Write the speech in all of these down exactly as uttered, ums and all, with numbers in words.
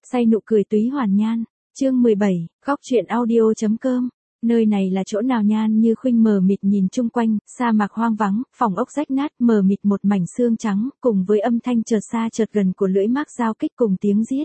Say nụ cười túy hoàn nhan, chương mười bảy, góc truyện audio.com. Nơi này là chỗ nào? Nhan Như Khuynh mờ mịt nhìn chung quanh, sa mạc hoang vắng, phòng ốc rách nát, mờ mịt một mảnh xương trắng, cùng với âm thanh chợt xa chợt gần của lưỡi mác dao kích cùng tiếng giết.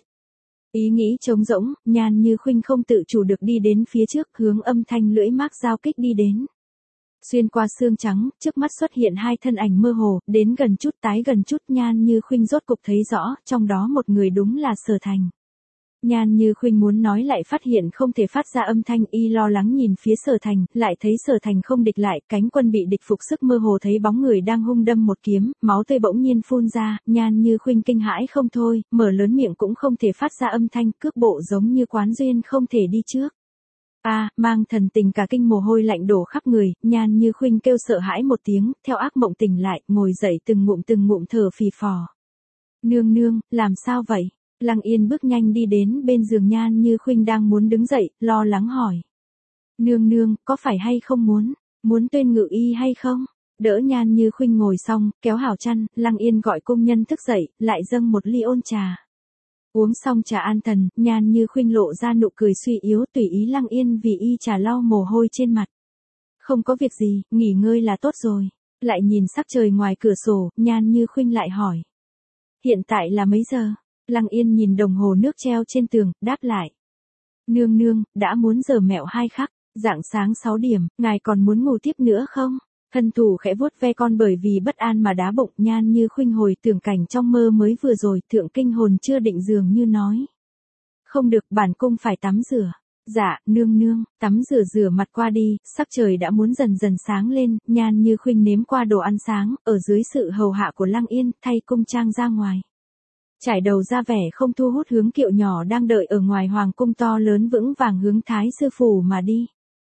Ý nghĩ trống rỗng, Nhan Như Khuynh không tự chủ được đi đến phía trước, hướng âm thanh lưỡi mác dao kích đi đến. Xuyên qua xương trắng, trước mắt xuất hiện hai thân ảnh mơ hồ, đến gần chút tái gần chút, Nhan Như Khuynh rốt cục thấy rõ, trong đó một người đúng là Sở Thành. Nhan Như Khuynh muốn nói lại phát hiện không thể phát ra âm thanh, y lo lắng nhìn phía Sở Thành, lại thấy Sở Thành không địch lại, cánh quân bị địch phục sức, mơ hồ thấy bóng người đang hung đâm một kiếm, máu tươi bỗng nhiên phun ra, Nhan Như Khuynh kinh hãi không thôi, mở lớn miệng cũng không thể phát ra âm thanh, cước bộ giống như quán duyên không thể đi trước. A, à, mang thần tình cả kinh, mồ hôi lạnh đổ khắp người, Nhan Như Khuynh kêu sợ hãi một tiếng, theo ác mộng tỉnh lại, ngồi dậy từng ngụm từng ngụm thở phì phò. Nương nương, làm sao vậy? Lăng Yên bước nhanh đi đến bên giường Nhan Như Khuynh đang muốn đứng dậy, lo lắng hỏi. Nương nương, có phải hay không muốn, muốn tuyên ngự y hay không? Đỡ Nhan Như Khuynh ngồi xong, kéo hào chăn, Lăng Yên gọi công nhân thức dậy, lại dâng một ly ôn trà. Uống xong trà an thần, Nhan Như Khuynh lộ ra nụ cười suy yếu, tùy ý Lăng Yên vì y trà lau mồ hôi trên mặt. Không có việc gì, nghỉ ngơi là tốt rồi. Lại nhìn sắc trời ngoài cửa sổ, Nhan Như Khuynh lại hỏi. Hiện tại là mấy giờ? Lăng Yên nhìn đồng hồ nước treo trên tường, đáp lại. Nương nương, đã muốn giờ mẹo hai khắc, rạng sáng sáu điểm, ngài còn muốn ngủ tiếp nữa không? Thân thủ khẽ vuốt ve con bởi vì bất an mà đá bụng, Nhan Như Khuynh hồi tưởng cảnh trong mơ mới vừa rồi, thượng kinh hồn chưa định dường như nói. Không được, bản cung phải tắm rửa. Dạ, nương nương, tắm rửa rửa mặt qua đi, sắc trời đã muốn dần dần sáng lên, Nhan Như Khuynh nếm qua đồ ăn sáng, ở dưới sự hầu hạ của Lăng Yên, thay cung trang ra ngoài. Trải đầu ra vẻ không thu hút, hướng kiệu nhỏ đang đợi ở ngoài hoàng cung to lớn vững vàng hướng Thái sư phủ mà đi.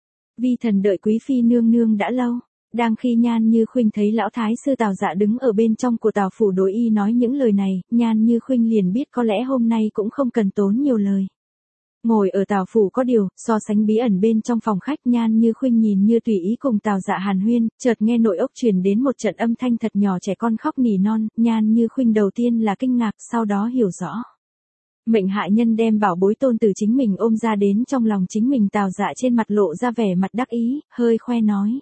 Vi thần đợi quý phi nương nương đã lâu. Đang khi Nhan Như Khuynh thấy lão thái sư Tào Dạ đứng ở bên trong của Tào phủ đối y nói những lời này, Nhan Như Khuynh liền biết có lẽ hôm nay cũng không cần tốn nhiều lời. Ngồi ở Tào phủ có điều, so sánh bí ẩn bên trong phòng khách, Nhan Như Khuynh nhìn như tùy ý cùng Tào Dạ hàn huyên, chợt nghe nội ốc truyền đến một trận âm thanh thật nhỏ, trẻ con khóc nỉ non, Nhan Như Khuynh đầu tiên là kinh ngạc, sau đó hiểu rõ. Mệnh hạ nhân đem bảo bối tôn tử chính mình ôm ra đến trong lòng chính mình. Tào Dạ trên mặt lộ ra vẻ mặt đắc ý, hơi khoe nói.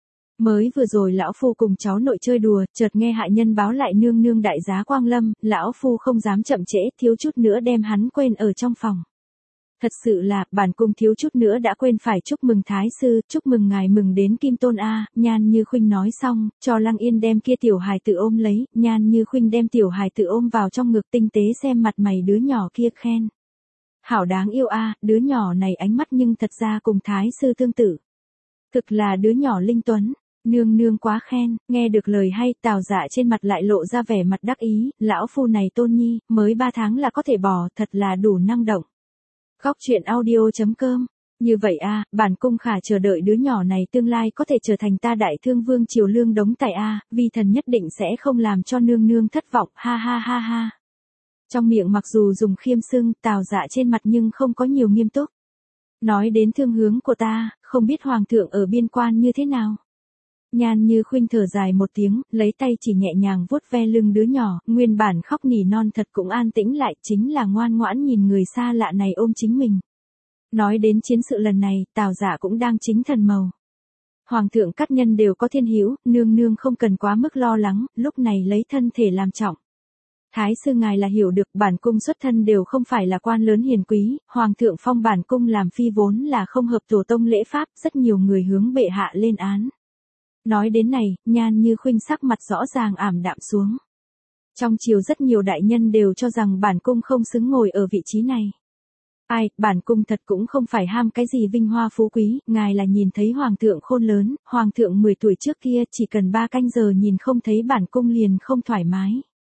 Mới vừa rồi lão phu cùng cháu nội chơi đùa, chợt nghe hạ nhân báo lại nương nương đại giá quang lâm, lão phu không dám chậm trễ, thiếu chút nữa đem hắn quên ở trong phòng. Thật sự là, bản cung thiếu chút nữa đã quên phải chúc mừng thái sư, chúc mừng ngài mừng đến kim tôn a. Nhan Như Khuynh nói xong, cho Lăng Yên đem kia tiểu hài tử ôm lấy, Nhan Như Khuynh đem tiểu hài tử ôm vào trong ngực, tinh tế xem mặt mày đứa nhỏ kia, khen. Hảo đáng yêu a, đứa nhỏ này ánh mắt nhưng thật ra cùng thái sư tương tự. Thực là đứa nhỏ linh tuấn. Nương nương quá khen, nghe được lời hay, Tào Dạ trên mặt lại lộ ra vẻ mặt đắc ý, lão phu này tôn nhi, mới ba tháng là có thể bỏ, thật là đủ năng động. Góc truyện audio.com. Như vậy a, bản cung khả chờ đợi đứa nhỏ này tương lai có thể trở thành ta đại thương vương triều lương đống tài a, vi thần nhất định sẽ không làm cho nương nương thất vọng, ha ha ha ha. Trong miệng mặc dù dùng khiêm xưng, Tào Dạ trên mặt nhưng không có nhiều nghiêm túc. Nói đến thương hướng của ta, không biết hoàng thượng ở biên quan như thế nào. Nhan Như Khuynh thở dài một tiếng, lấy tay chỉ nhẹ nhàng vuốt ve lưng đứa nhỏ, nguyên bản khóc nỉ non thật cũng an tĩnh lại, chính là ngoan ngoãn nhìn người xa lạ này ôm chính mình. Nói đến chiến sự lần này, Tào Dạ cũng đang chính thần màu. Hoàng thượng các nhân đều có thiên hữu, nương nương không cần quá mức lo lắng, lúc này lấy thân thể làm trọng. Thái sư ngài là hiểu được, bản cung xuất thân đều không phải là quan lớn hiền quý, hoàng thượng phong bản cung làm phi vốn là không hợp tổ tông lễ pháp, rất nhiều người hướng bệ hạ lên án. Nói đến này, Nhan Như Khuynh sắc mặt rõ ràng ảm đạm xuống. Trong triều rất nhiều đại nhân đều cho rằng bản cung không xứng ngồi ở vị trí này. Ai, bản cung thật cũng không phải ham cái gì vinh hoa phú quý, ngài là nhìn thấy hoàng thượng khôn lớn, hoàng thượng mười tuổi trước kia chỉ cần ba canh giờ nhìn không thấy bản cung liền không thoải mái.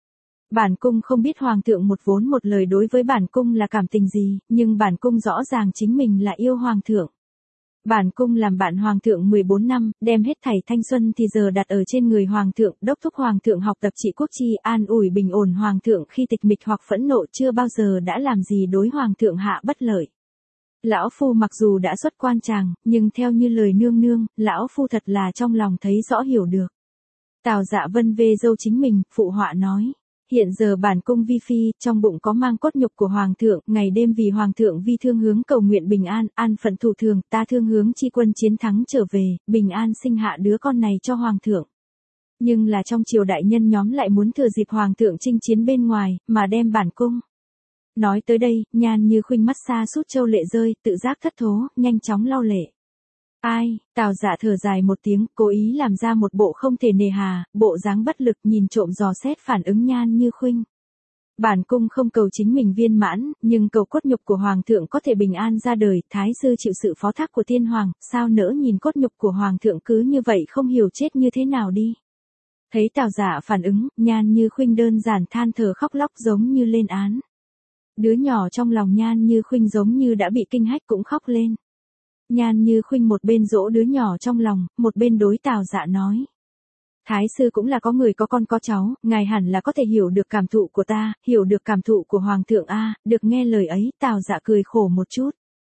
Bản cung không biết hoàng thượng một vốn một lời đối với bản cung là cảm tình gì, nhưng bản cung rõ ràng chính mình là yêu hoàng thượng. Bản cung làm bạn hoàng thượng mười bốn năm, đem hết thảy thanh xuân thì giờ đặt ở trên người hoàng thượng, đốc thúc hoàng thượng học tập trị quốc chi, an ủi bình ổn hoàng thượng khi tịch mịch hoặc phẫn nộ, chưa bao giờ đã làm gì đối hoàng thượng hạ bất lợi. Lão phu mặc dù đã xuất quan tràng, nhưng theo như lời nương nương, lão phu thật là trong lòng thấy rõ hiểu được. Tào Dạ vân vê dâu chính mình, phụ họa nói. Hiện giờ bản cung vi phi, trong bụng có mang cốt nhục của hoàng thượng, ngày đêm vì hoàng thượng vi thương hướng cầu nguyện bình an, an phận thủ thường, ta thương hướng chi quân chiến thắng trở về, bình an sinh hạ đứa con này cho hoàng thượng. Nhưng là trong triều đại nhân nhóm lại muốn thừa dịp hoàng thượng chinh chiến bên ngoài, mà đem bản cung. Nói tới đây, Nhan Như Khuynh mắt xa sút châu lệ rơi, tự giác thất thố, nhanh chóng lau lệ. Ai, Tào Dạ thở dài một tiếng, cố ý làm ra một bộ không thể nề hà, bộ dáng bất lực nhìn trộm dò xét phản ứng Nhan Như Khuynh. Bản cung không cầu chính mình viên mãn, nhưng cầu cốt nhục của hoàng thượng có thể bình an ra đời, thái sư chịu sự phó thác của tiên hoàng, sao nỡ nhìn cốt nhục của hoàng thượng cứ như vậy không hiểu chết như thế nào đi. Thấy Tào Dạ phản ứng, Nhan Như Khuynh đơn giản than thở khóc lóc giống như lên án. Đứa nhỏ trong lòng Nhan Như Khuynh giống như đã bị kinh hách cũng khóc lên. Nhan Như Khuynh một bên dỗ đứa nhỏ trong lòng, một bên đối Tào Dạ nói. Thái sư cũng là có người có con có cháu, ngài hẳn là có thể hiểu được cảm thụ của ta, hiểu được cảm thụ của hoàng thượng a. Được nghe lời ấy, Tào Dạ cười khổ một chút.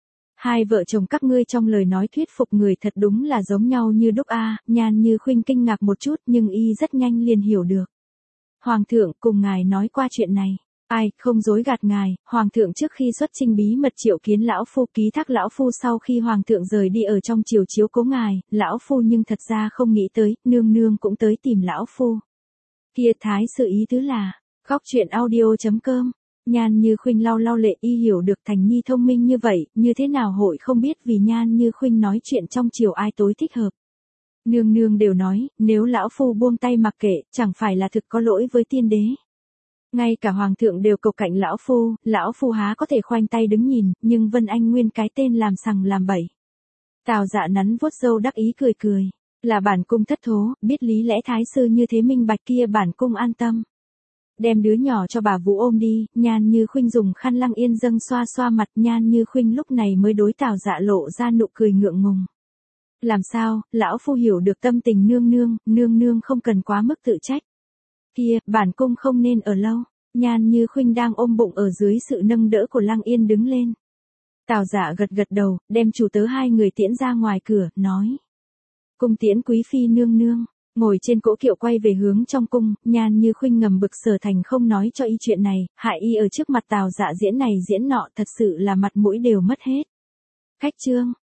Hai vợ chồng các ngươi trong lời nói thuyết phục người thật đúng là giống nhau như đúc a. Nhan Như Khuynh kinh ngạc một chút nhưng y rất nhanh liền hiểu được. Hoàng thượng cùng ngài nói qua chuyện này. Ai, không dối gạt ngài, hoàng thượng trước khi xuất chinh bí mật triệu kiến lão phu, ký thác lão phu sau khi hoàng thượng rời đi ở trong triều chiếu cố ngài, lão phu nhưng thật ra không nghĩ tới, nương nương cũng tới tìm lão phu. Kia thái sự ý tứ là, góc truyện audio chấm com, Nhan Như Khuynh lau lau lệ y hiểu được Thành Nhi thông minh như vậy, như thế nào hội không biết vì Nhan Như Khuynh nói chuyện trong triều ai tối thích hợp. Nương nương đều nói, nếu lão phu buông tay mặc kệ, chẳng phải là thực có lỗi với tiên đế. Ngay cả hoàng thượng đều cầu cạnh lão phu, lão phu há có thể khoanh tay đứng nhìn, nhưng Vân Anh nguyên cái tên làm sằng làm bậy. Tào Dạ nắn vuốt râu đắc ý cười cười, là bản cung thất thố, biết lý lẽ thái sư như thế minh bạch kia bản cung an tâm. Đem đứa nhỏ cho bà Vũ ôm đi, Nhan Như Khuynh dùng khăn lăng yên dâng xoa xoa mặt, Nhan Như Khuynh lúc này mới đối Tào Dạ lộ ra nụ cười ngượng ngùng. Làm sao, lão phu hiểu được tâm tình nương nương, nương nương không cần quá mức tự trách. Kia, bản cung không nên ở lâu. Nhan Như Khuynh đang ôm bụng ở dưới sự nâng đỡ của Lăng Yên đứng lên. Tào Dạ gật gật đầu, đem chủ tớ hai người tiễn ra ngoài cửa, nói. Cung tiễn quý phi nương nương. Ngồi trên cỗ kiệu quay về hướng trong cung, Nhan Như Khuynh ngầm bực Sở Thành không nói cho y chuyện này, hại y ở trước mặt Tào Dạ diễn này diễn nọ thật sự là mặt mũi đều mất hết. Khách trương.